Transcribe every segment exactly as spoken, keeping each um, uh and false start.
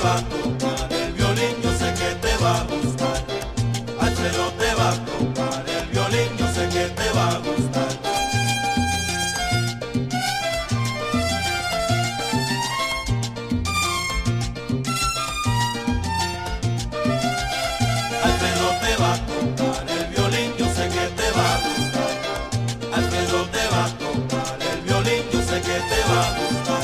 va a tocar el violín, yo sé que te va a gustar. Alfredo te va a tocar el violín, yo sé que te va a gustar. Alfredo te va a tocar el violín, yo sé que te va a gustar. Alfredo te va a tocar el violín, yo sé que te va a gustar.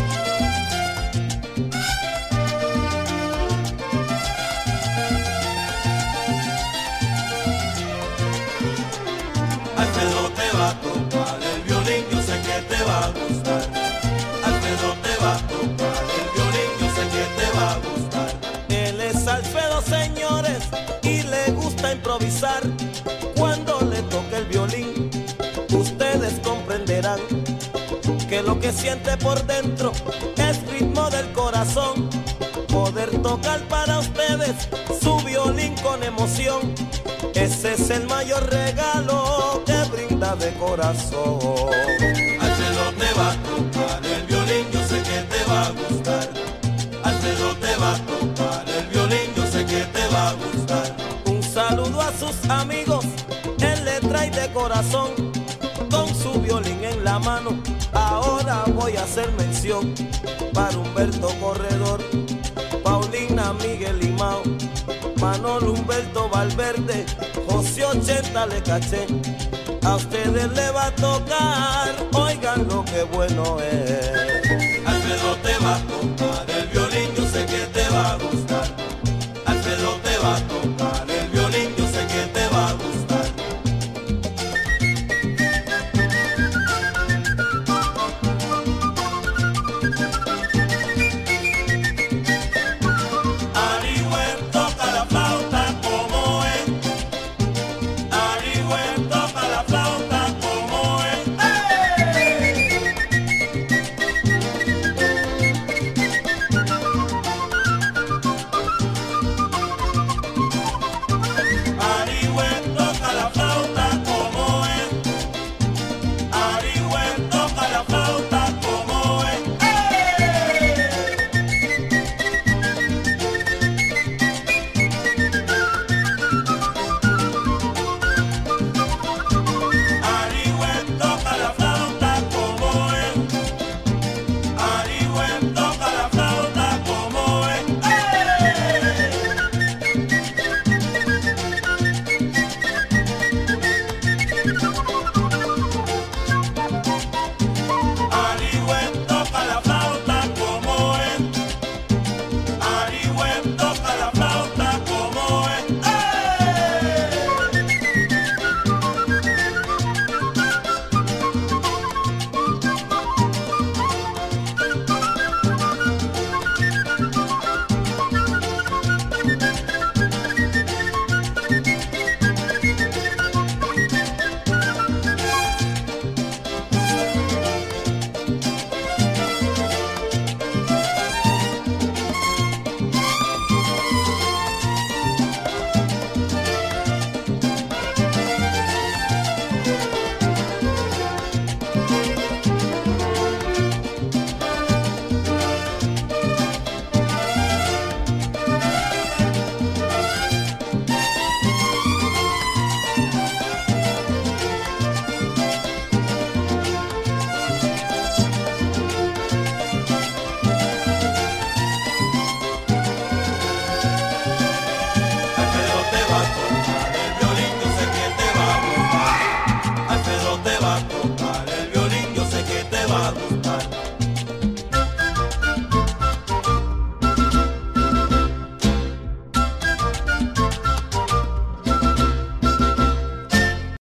Alfredo te va a tocar el violín, yo sé que te va a gustar. Alfredo te va a tocar el violín, yo sé que te va a gustar. Él es Alfredo, señores, y le gusta improvisar. Cuando le toque el violín, ustedes comprenderán que lo que siente por dentro es ritmo del corazón. Poder tocar para ustedes su violín con emoción, ese es el mayor regalo que brinda de corazón. Alfredo te va a tocar el violín, yo sé que te va a gustar. Alfredo te va a tocar el violín, yo sé que te va a gustar. Un saludo a sus amigos, él le trae de corazón, con su violín en la mano. Ahora voy a hacer mención para Humberto Corredor, Paulina Miguel Limao, Manolo Humberto Valverde, José ochenta le caché. A ustedes le va a tocar, oigan lo que bueno es. Alfredo te va a tocar el violín, yo sé que te va a gustar. Alfredo te va a tocar